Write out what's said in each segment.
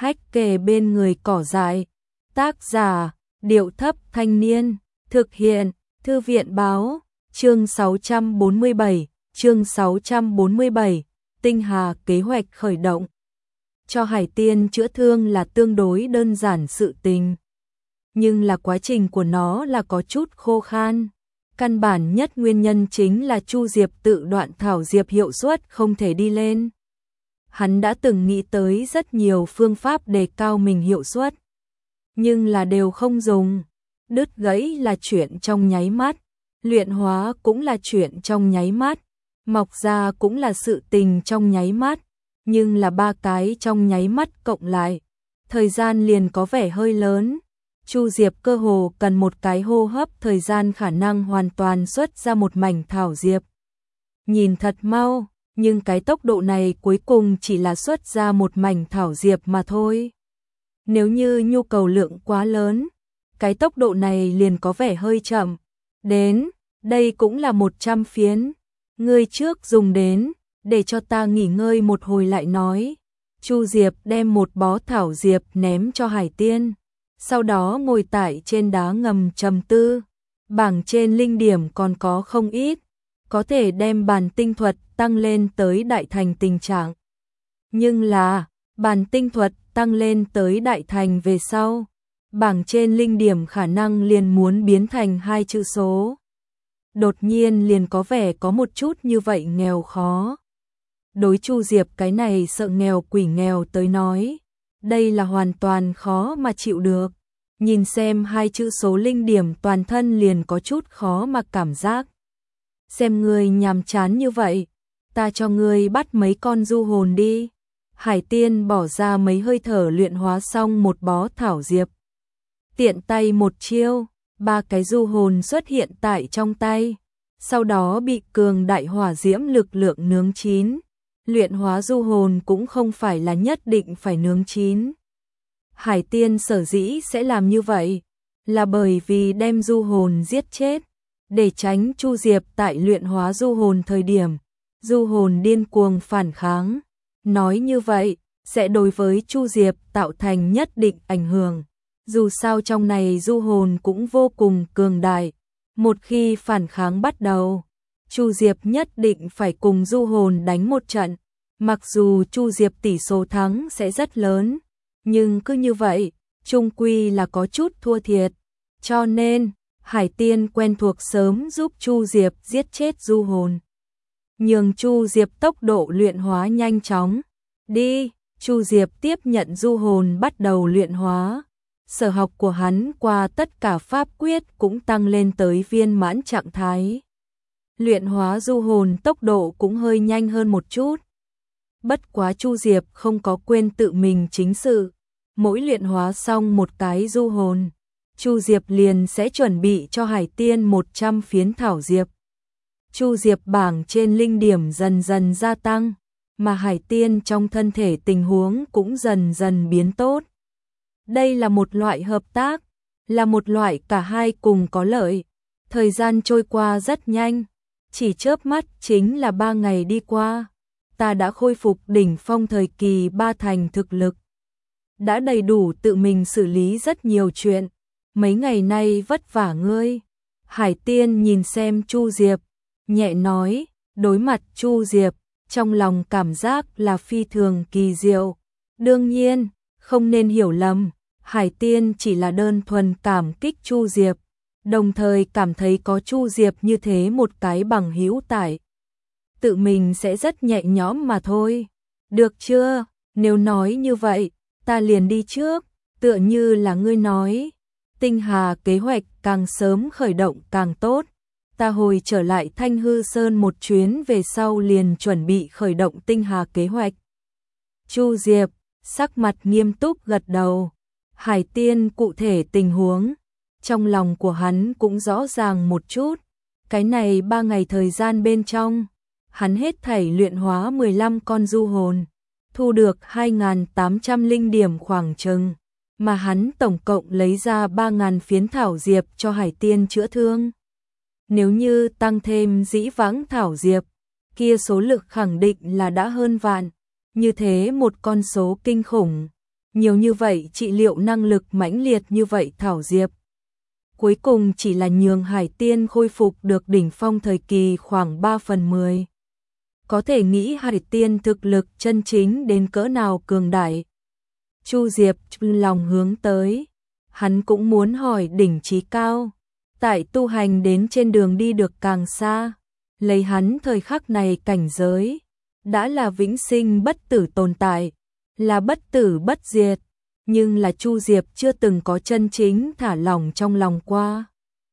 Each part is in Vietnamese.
hách kề bên người cỏ dại. Tác giả, Điệu Thấp Thanh Niên, thực hiện, Thư viện Báo, chương 647, Tinh Hà kế hoạch khởi động. Cho Hải Tiên chữa thương là tương đối đơn giản sự tình, nhưng là quá trình của nó là có chút khô khan. Căn bản nhất nguyên nhân chính là Chu Diệp tự đoạn thảo diệp hiệu suất không thể đi lên. Hắn đã từng nghĩ tới rất nhiều phương pháp đề cao mình hiệu suất, nhưng là đều không dùng. Đứt gãy là chuyện trong nháy mắt, luyện hóa cũng là chuyện trong nháy mắt, mọc ra cũng là sự tình trong nháy mắt, nhưng là ba cái trong nháy mắt cộng lại, thời gian liền có vẻ hơi lớn. Chu Diệp cơ hồ cần một cái hô hấp thời gian khả năng hoàn toàn xuất ra một mảnh thảo diệp. Nhìn thật mau, nhưng cái tốc độ này cuối cùng chỉ là xuất ra một mảnh thảo diệp mà thôi. Nếu như nhu cầu lượng quá lớn, cái tốc độ này liền có vẻ hơi chậm. Đến, đây cũng là 100 phiến. Ngươi trước dùng đến, để cho ta nghỉ ngơi một hồi lại nói. Chu Diệp đem một bó thảo diệp ném cho Hải Tiên, sau đó ngồi tại trên đá ngầm trầm tư. Bảng trên linh điểm còn có không ít, có thể đem bàn tinh thuật tăng lên tới đại thành tình trạng. Nhưng là, bàn tinh thuật tăng lên tới đại thành về sau, bảng trên linh điểm khả năng liền muốn biến thành 2 chữ số. Đột nhiên liền có vẻ có một chút như vậy nghèo khó. Đối Chu Diệp cái này sợ nghèo quỷ nghèo tới nói, đây là hoàn toàn khó mà chịu được. Nhìn xem 2 chữ số linh điểm toàn thân liền có chút khó mà cảm giác. Xem ngươi nhàm chán như vậy, ta cho ngươi bắt mấy con du hồn đi. Hải Tiên bỏ ra mấy hơi thở luyện hóa xong một bó thảo diệp. Tiện tay một chiêu, 3 cái du hồn xuất hiện tại trong tay, sau đó bị cường đại hỏa diễm lực lượng nướng chín. Luyện hóa du hồn cũng không phải là nhất định phải nướng chín. Hải Tiên sở dĩ sẽ làm như vậy, là bởi vì đem du hồn giết chết, để tránh Chu Diệp tại luyện hóa du hồn thời điểm, du hồn điên cuồng phản kháng. Nói như vậy, sẽ đối với Chu Diệp tạo thành nhất định ảnh hưởng. Dù sao trong này du hồn cũng vô cùng cường đại. Một khi phản kháng bắt đầu, Chu Diệp nhất định phải cùng du hồn đánh một trận. Mặc dù Chu Diệp tỷ số thắng sẽ rất lớn, nhưng cứ như vậy, chung quy là có chút thua thiệt. Cho nên, Hải Tiên quen thuộc sớm giúp Chu Diệp giết chết du hồn, nhường Chu Diệp tốc độ luyện hóa nhanh chóng. Đi, Chu Diệp tiếp nhận du hồn bắt đầu luyện hóa. Sở học của hắn qua tất cả pháp quyết cũng tăng lên tới viên mãn trạng thái. Luyện hóa du hồn tốc độ cũng hơi nhanh hơn một chút. Bất quá Chu Diệp không có quên tự mình chính sự. Mỗi luyện hóa xong một cái du hồn, Chu Diệp liền sẽ chuẩn bị cho Hải Tiên 100 phiến thảo diệp. Chu Diệp bảng trên linh điểm dần dần gia tăng, mà Hải Tiên trong thân thể tình huống cũng dần dần biến tốt. Đây là một loại hợp tác, là một loại cả hai cùng có lợi. Thời gian trôi qua rất nhanh, chỉ chớp mắt chính là 3 ngày đi qua. Ta đã khôi phục đỉnh phong thời kỳ 3 thành thực lực, đã đầy đủ tự mình xử lý rất nhiều chuyện. Mấy ngày nay vất vả ngươi. Hải Tiên nhìn xem Chu Diệp, nhẹ nói. Đối mặt Chu Diệp, trong lòng cảm giác là phi thường kỳ diệu. Đương nhiên, không nên hiểu lầm, Hải Tiên chỉ là đơn thuần cảm kích Chu Diệp, đồng thời cảm thấy có Chu Diệp như thế một cái bằng hữu tại, tự mình sẽ rất nhẹ nhõm mà thôi. Được chưa? Nếu nói như vậy, ta liền đi trước. Tựa như là ngươi nói, Tinh Hà kế hoạch càng sớm khởi động càng tốt. Ta hồi trở lại Thanh Hư Sơn một chuyến về sau liền chuẩn bị khởi động Tinh Hà kế hoạch. Chu Diệp sắc mặt nghiêm túc gật đầu. Hải Tiên cụ thể tình huống, trong lòng của hắn cũng rõ ràng một chút. Cái này 3 ngày thời gian bên trong, hắn hết thảy luyện hóa 15 con du hồn, thu được 2.800 linh điểm khoảng chừng, mà hắn tổng cộng lấy ra 3.000 phiến thảo diệp cho Hải Tiên chữa thương. Nếu như tăng thêm dĩ vãng thảo diệp, kia số lực khẳng định là đã hơn vạn. Như thế một con số kinh khủng, nhiều như vậy trị liệu năng lực mãnh liệt như vậy thảo diệp. Cuối cùng chỉ là nhường Hải Tiên khôi phục được đỉnh phong thời kỳ khoảng 3/10. Có thể nghĩ Hải Tiên thực lực chân chính đến cỡ nào cường đại. Chu Diệp lòng hướng tới, hắn cũng muốn hỏi đỉnh chí cao, tại tu hành đến trên đường đi được càng xa, lấy hắn thời khắc này cảnh giới, đã là vĩnh sinh bất tử tồn tại, là bất tử bất diệt, nhưng là Chu Diệp chưa từng có chân chính thả lỏng trong lòng qua.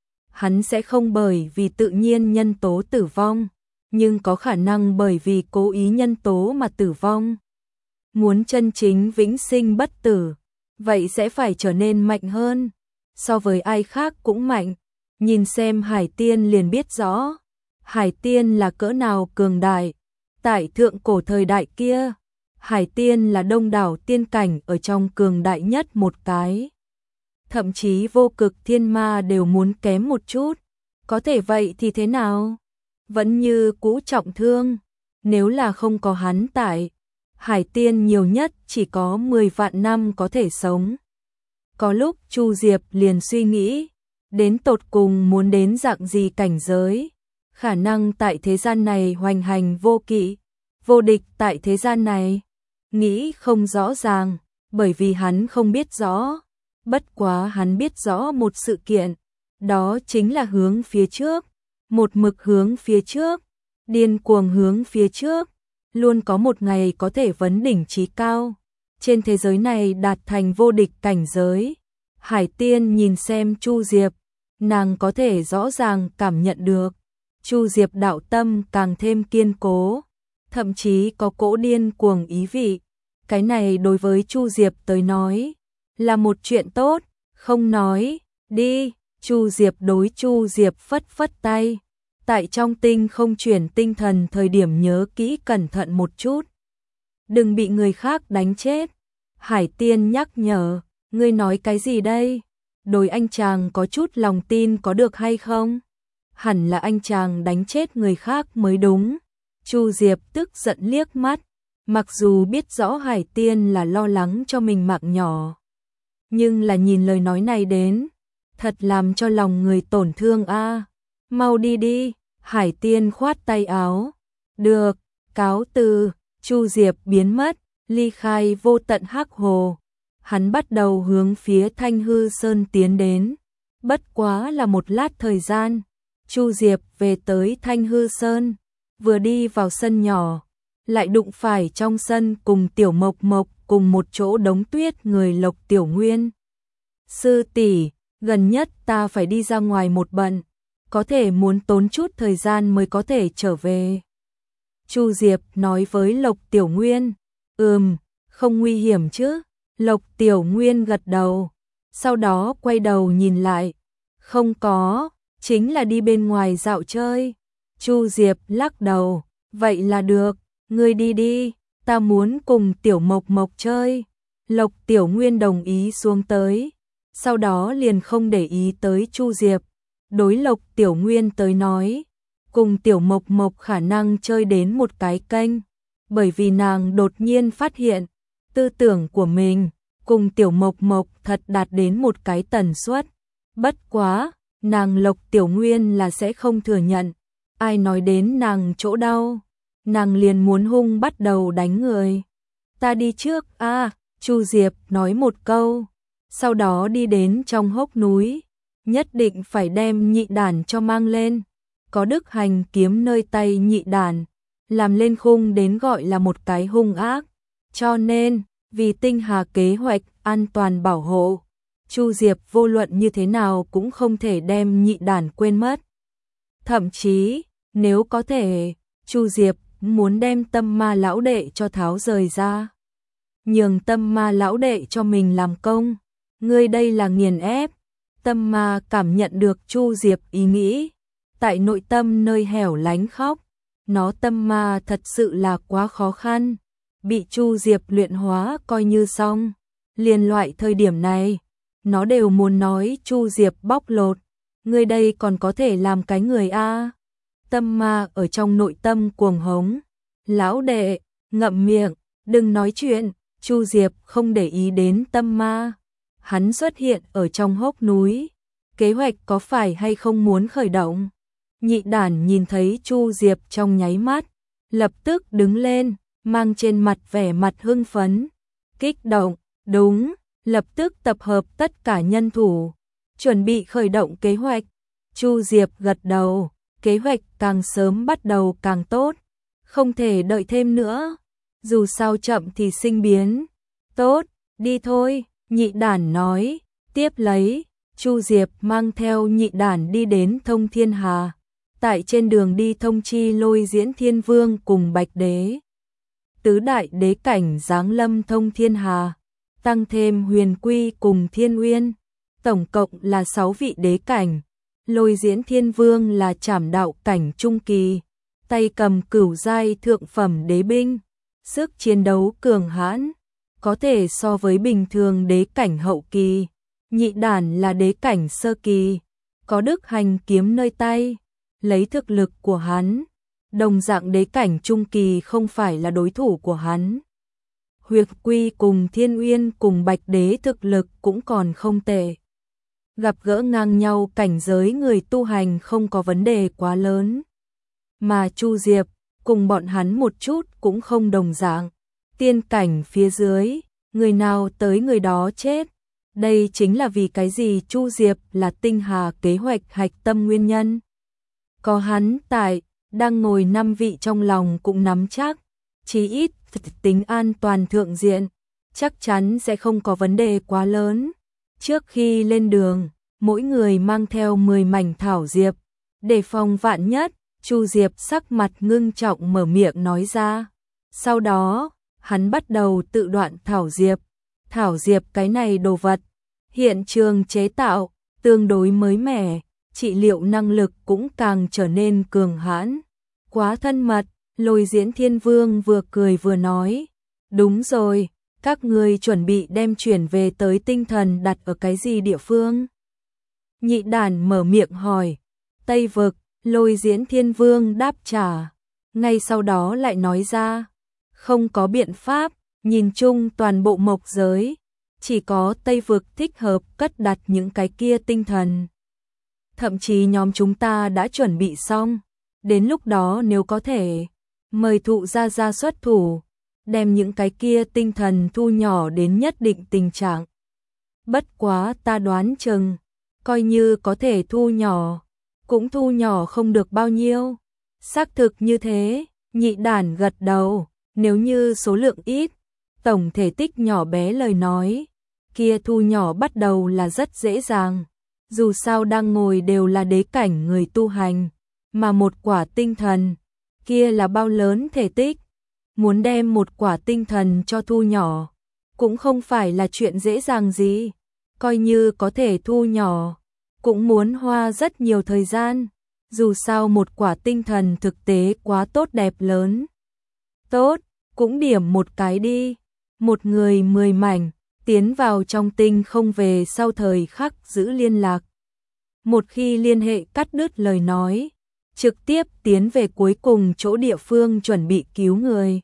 Hắn sẽ không bởi vì tự nhiên nhân tố tử vong, nhưng có khả năng bởi vì cố ý nhân tố mà tử vong. Muốn chân chính vĩnh sinh bất tử, vậy sẽ phải trở nên mạnh hơn, so với ai khác cũng mạnh. Nhìn xem Hải Tiên liền biết rõ, Hải Tiên là cỡ nào cường đại. Tại thượng cổ thời đại kia, Hải Tiên là đông đảo tiên cảnh ở trong cường đại nhất một cái. Thậm chí vô cực thiên ma đều muốn kém một chút. Có thể vậy thì thế nào? Vẫn như cũ trọng thương. Nếu là không có hắn tại, Hải Tiên nhiều nhất chỉ có 10 vạn năm có thể sống. Có lúc Chu Diệp liền suy nghĩ, đến tột cùng muốn đến dạng gì cảnh giới. Khả năng tại thế gian này hoành hành vô kỵ, vô địch tại thế gian này. Nghĩ không rõ ràng, bởi vì hắn không biết rõ. Bất quá hắn biết rõ một sự kiện, đó chính là hướng phía trước, một mực hướng phía trước, điên cuồng hướng phía trước, luôn có một ngày có thể vấn đỉnh chí cao, trên thế giới này đạt thành vô địch cảnh giới. Hải Tiên nhìn xem Chu Diệp, nàng có thể rõ ràng cảm nhận được, Chu Diệp đạo tâm càng thêm kiên cố, thậm chí có cỗ điên cuồng ý vị. Cái này đối với Chu Diệp tới nói là một chuyện tốt, không nói, đi. Chu Diệp đối Chu Diệp phất phất tay, tại trong tinh không chuyển tinh thần thời điểm nhớ kỹ cẩn thận một chút, đừng bị người khác đánh chết. Hải Tiên nhắc nhở, ngươi nói cái gì đây? Đối anh chàng có chút lòng tin có được hay không? Hẳn là anh chàng đánh chết người khác mới đúng. Chu Diệp tức giận liếc mắt, mặc dù biết rõ Hải Tiên là lo lắng cho mình mạng nhỏ, nhưng là nhìn lời nói này đến, thật làm cho lòng người tổn thương a. Mau đi đi. Hải Tiên khoát tay áo, được, cáo từ. Chu Diệp biến mất, ly khai vô tận hắc hồ. Hắn bắt đầu hướng phía Thanh Hư Sơn tiến đến. Bất quá là một lát thời gian, Chu Diệp về tới Thanh Hư Sơn, vừa đi vào sân nhỏ, lại đụng phải trong sân cùng Tiểu Mộc Mộc cùng một chỗ đống tuyết người Lộc Tiểu Nguyên. Sư tỷ, gần nhất ta phải đi ra ngoài một bận, có thể muốn tốn chút thời gian mới có thể trở về. Chu Diệp nói với Lộc Tiểu Nguyên, không nguy hiểm chứ? Lộc Tiểu Nguyên gật đầu, sau đó quay đầu nhìn lại, không có, chính là đi bên ngoài dạo chơi. Chu Diệp lắc đầu, vậy là được, ngươi đi đi, ta muốn cùng Tiểu Mộc Mộc chơi. Lộc Tiểu Nguyên đồng ý xuống tới, sau đó liền không để ý tới Chu Diệp. Đối Lộc Tiểu Nguyên tới nói, cùng Tiểu Mộc Mộc khả năng chơi đến một cái kênh, bởi vì nàng đột nhiên phát hiện, tư tưởng của mình cùng Tiểu Mộc Mộc thật đạt đến một cái tần suất. Bất quá, nàng Lộc Tiểu Nguyên là sẽ không thừa nhận, ai nói đến nàng chỗ đau, nàng liền muốn hung bắt đầu đánh người. Ta đi trước a. Chu Diệp nói một câu, sau đó đi đến trong hốc núi, nhất định phải đem nhị đàn cho mang lên. Có Đức Hành kiếm nơi tay nhị đàn, làm lên khung đến gọi là một cái hung ác. Cho nên, vì tinh hà kế hoạch an toàn bảo hộ, Chu Diệp vô luận như thế nào cũng không thể đem nhị đàn quên mất. Thậm chí, nếu có thể, Chu Diệp muốn đem Tâm Ma lão đệ cho tháo rời ra, nhường Tâm Ma lão đệ cho mình làm công. Ngươi đây là nghiền ép. Tâm Ma cảm nhận được Chu Diệp ý nghĩ, tại nội tâm nơi hẻo lánh khóc. Nó Tâm Ma thật sự là quá khó khăn, bị Chu Diệp luyện hóa coi như xong. Liền loại thời điểm này, nó đều muốn nói Chu Diệp bóc lột. Ngươi đây còn có thể làm cái người a? Tâm Ma ở trong nội tâm cuồng hống. Lão đệ, ngậm miệng, đừng nói chuyện. Chu Diệp không để ý đến tâm ma. Hắn xuất hiện ở trong hốc núi. Kế hoạch có phải hay không muốn khởi động? Nhị đản nhìn thấy Chu Diệp trong nháy mắt, lập tức đứng lên, mang trên mặt vẻ mặt hưng phấn, kích động, đúng, lập tức tập hợp tất cả nhân thủ, chuẩn bị khởi động kế hoạch. Chu Diệp gật đầu, kế hoạch càng sớm bắt đầu càng tốt, không thể đợi thêm nữa, dù sao chậm thì sinh biến. Tốt, đi thôi, nhị đản nói, tiếp lấy, Chu Diệp mang theo nhị đản đi đến Thông Thiên Hà. Tại trên đường đi thông chi Lôi Diễn Thiên Vương cùng Bạch Đế. Tứ đại đế cảnh giáng lâm Thông Thiên Hà, tăng thêm Huyền Quy cùng Thiên Uyên, tổng cộng là 6 vị đế cảnh. Lôi Diễn Thiên Vương là trảm đạo cảnh trung kỳ, tay cầm cửu giai thượng phẩm đế binh, sức chiến đấu cường hãn, có thể so với bình thường đế cảnh hậu kỳ. Nhị đản là đế cảnh sơ kỳ, có đức hành kiếm nơi tay. Lấy thực lực của hắn, đồng dạng đế cảnh trung kỳ không phải là đối thủ của hắn. Huyền Quy cùng Thiên Uyên cùng Bạch Đế thực lực cũng còn không tệ. Gặp gỡ ngang nhau cảnh giới người tu hành không có vấn đề quá lớn. Mà Chu Diệp cùng bọn hắn một chút cũng không đồng dạng. Tiên cảnh phía dưới, người nào tới người đó chết. Đây chính là vì cái gì Chu Diệp là tinh hà kế hoạch hạch tâm nguyên nhân. Có hắn tại, đang ngồi 5 vị trong lòng cũng nắm chắc, chí ít tính an toàn thượng diện, chắc chắn sẽ không có vấn đề quá lớn. Trước khi lên đường, mỗi người mang theo 10 mảnh thảo diệp, để phòng vạn nhất. Chu Diệp sắc mặt ngưng trọng mở miệng nói ra. Sau đó, hắn bắt đầu tự đoạn thảo diệp. Thảo diệp cái này đồ vật, hiện trường chế tạo, tương đối mới mẻ, trị liệu năng lực cũng càng trở nên cường hãn. Quá thân mật, Lôi Diễn Thiên Vương vừa cười vừa nói. Đúng rồi, các ngươi chuẩn bị đem chuyển về tới tinh thần đặt ở cái gì địa phương? Nhị đản mở miệng hỏi. Tây Vực, Lôi Diễn Thiên Vương đáp trả. Ngay sau đó lại nói ra. Không có biện pháp, nhìn chung toàn bộ mộc giới. Chỉ có Tây Vực thích hợp cất đặt những cái kia tinh thần. Thậm chí nhóm chúng ta đã chuẩn bị xong. Đến lúc đó nếu có thể, mời thụ gia xuất thủ, đem những cái kia tinh thần thu nhỏ đến nhất định tình trạng. Bất quá ta đoán chừng, coi như có thể thu nhỏ, cũng thu nhỏ không được bao nhiêu. Xác thực như thế, nhị đản gật đầu, nếu như số lượng ít, tổng thể tích nhỏ bé lời nói, kia thu nhỏ bắt đầu là rất dễ dàng. Dù sao đang ngồi đều là đế cảnh người tu hành, mà một quả tinh thần, kia là bao lớn thể tích. Muốn đem một quả tinh thần cho thu nhỏ, cũng không phải là chuyện dễ dàng gì. Coi như có thể thu nhỏ, cũng muốn hoa rất nhiều thời gian. Dù sao một quả tinh thần thực tế quá tốt đẹp lớn. Tốt, cũng điểm một cái đi. Một người 10 mảnh, tiến vào trong tinh không về sau thời khắc giữ liên lạc. Một khi liên hệ cắt đứt lời nói, trực tiếp tiến về cuối cùng chỗ địa phương chuẩn bị cứu người.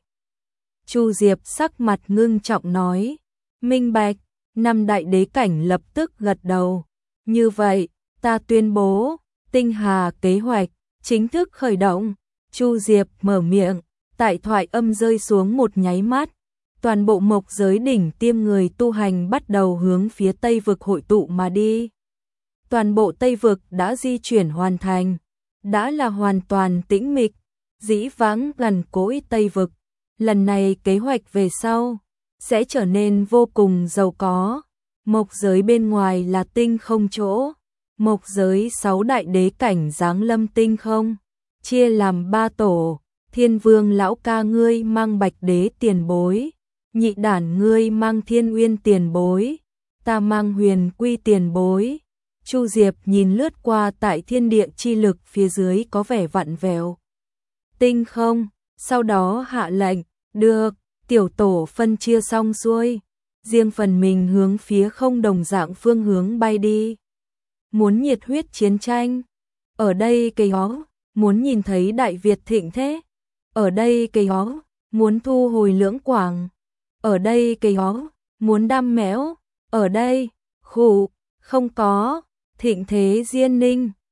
Chu Diệp sắc mặt ngưng trọng nói, minh bạch. 5 đại đế cảnh lập tức gật đầu. Như vậy, ta tuyên bố, tinh hà kế hoạch chính thức khởi động. Chu Diệp mở miệng, tại thoại âm rơi xuống một nháy mắt, toàn bộ mộc giới đỉnh tiêm người tu hành bắt đầu hướng phía Tây Vực hội tụ mà đi. Toàn bộ Tây Vực đã di chuyển hoàn thành, đã là hoàn toàn tĩnh mịch, dĩ vãng gần cỗi Tây Vực. Lần này kế hoạch về sau sẽ trở nên vô cùng giàu có. Mộc giới bên ngoài là tinh không chỗ. Mộc giới 6 đại đế cảnh giáng lâm tinh không, chia làm 3 tổ. Thiên Vương lão ca ngươi mang Bạch Đế tiền bối, nhị đản ngươi mang Thiên Uyên tiền bối, ta mang Huyền Quy tiền bối. Chu Diệp nhìn lướt qua tại thiên địa chi lực phía dưới có vẻ vặn vẹo tinh không, sau đó hạ lệnh, được, tiểu tổ phân chia xong xuôi, riêng phần mình hướng phía không đồng dạng phương hướng bay đi. Muốn nhiệt huyết chiến tranh, ở đây cây hó, muốn nhìn thấy Đại Việt thịnh thế, ở đây cây hó, muốn thu hồi Lưỡng Quảng, ở đây cái ó, muốn đam mẽo, ở đây, khụ, không có, Thịnh Thế Diên Ninh.